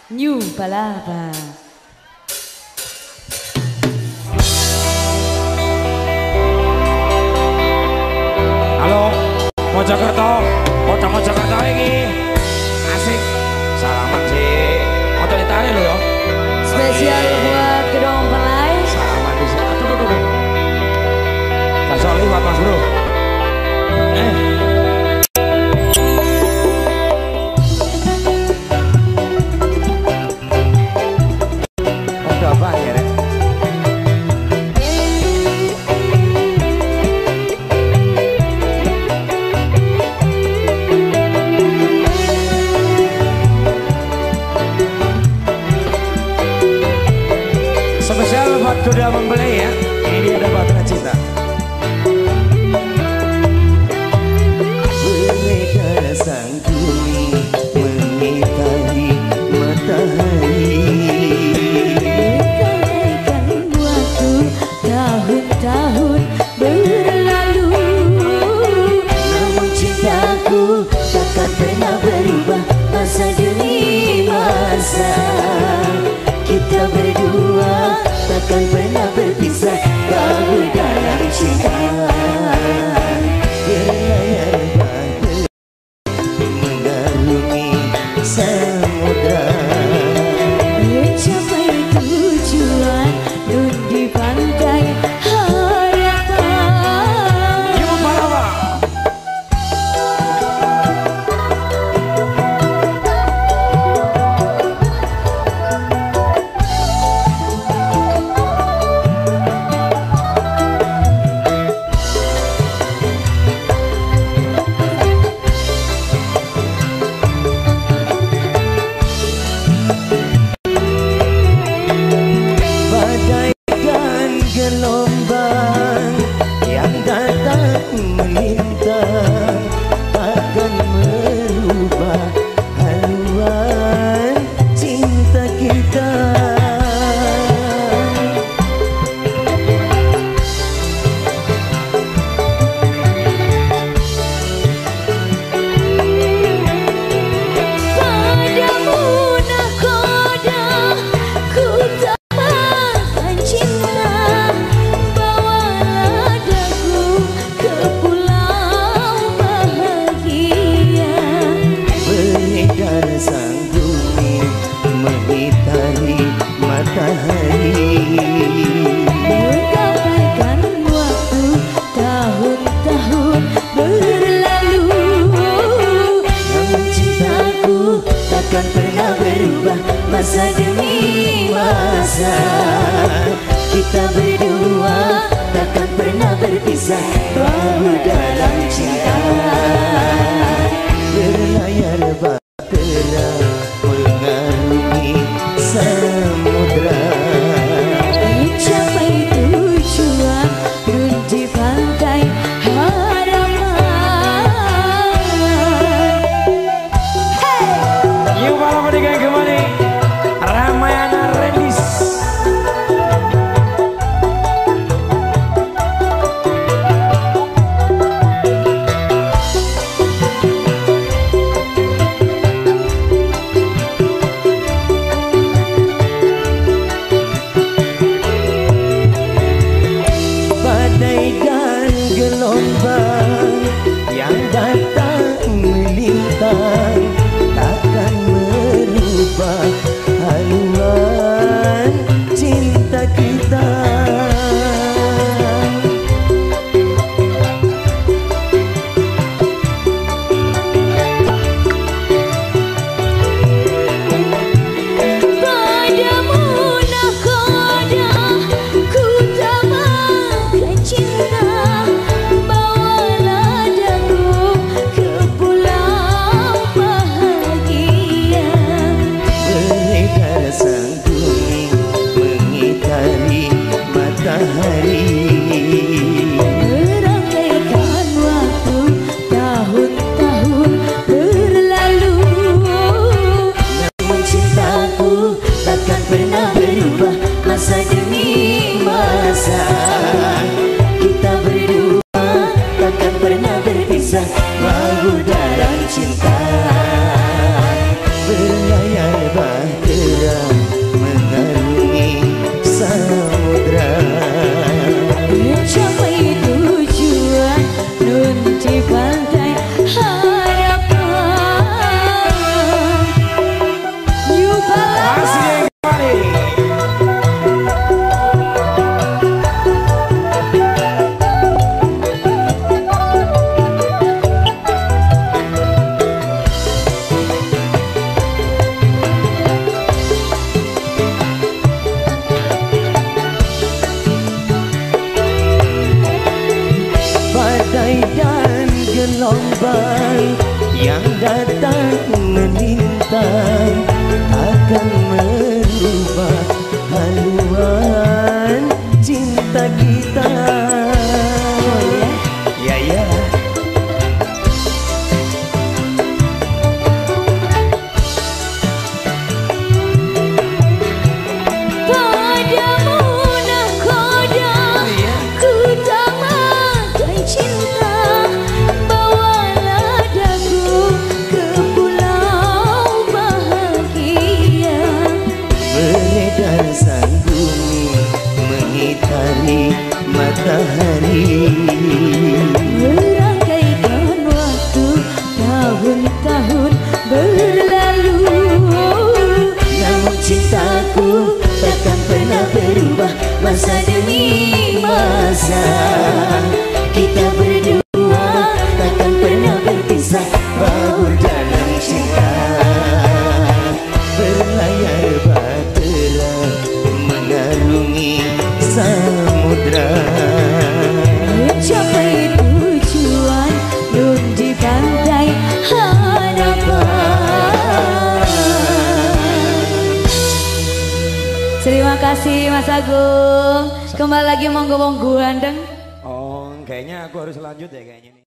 New Palapa. Halo, Mojokerto, Mojokerto ini asik. Salaman sih, Mojo Itali lo yo. Spesial buat Kedong Pelai. Salaman di sini. Tuh. Kasih liwat Mas Bro. Udah apa ya, Rek? Spesial buat Duda Mempelai ya. Ini dia ada Bahtera Cinta. Beredar sang bumi mengitari matahari. Bagaikan waktu tahun-tahun berlalu. Namun cintaku takkan pernah berubah masa demi masa. Kita berdua takkan pernah berpisah kau dalam cinta. Berlayar bahtera mengarungi samudra. Mencapai tujuan nun di pantai harapan. Ibu Palapa. Badai dan gelombang yang datang melintang akan merubah haluan cinta kita. Padamu nahkoda ku tambahkan cinta. Bawalah daku ke pulau bahagia. Beredar sang bumi mengitari matahari. Mengabaikan waktu tahun-tahun berlalu. Namun cintaku takkan pernah berubah masa demi masa. Kita berdua takkan pernah berpisah bahu dalam cinta. Berlayar bahtera mengarungi samudra. Mencapai tujuan nun di pantai harapan. Ibu Palapa dengan kembali Ramayana Rendis. bintang melintang akan merubah haluan cinta kita. Ya ya. Sang bumi mengitari matahari, merangkaikan waktu tahun-tahun berlalu. Namun cintaku takkan pernah berubah masa demi masa. Kita berdua takkan pernah berpisah, baur dalam cinta. Berlayar bahtera mengarungi samudra, mencapai tujuan nun di pantai harapan. Terima kasih Mas Agung. Kembali lagi monggo-monggo andeng. Oh, kayaknya aku harus lanjut ya kayaknya nih.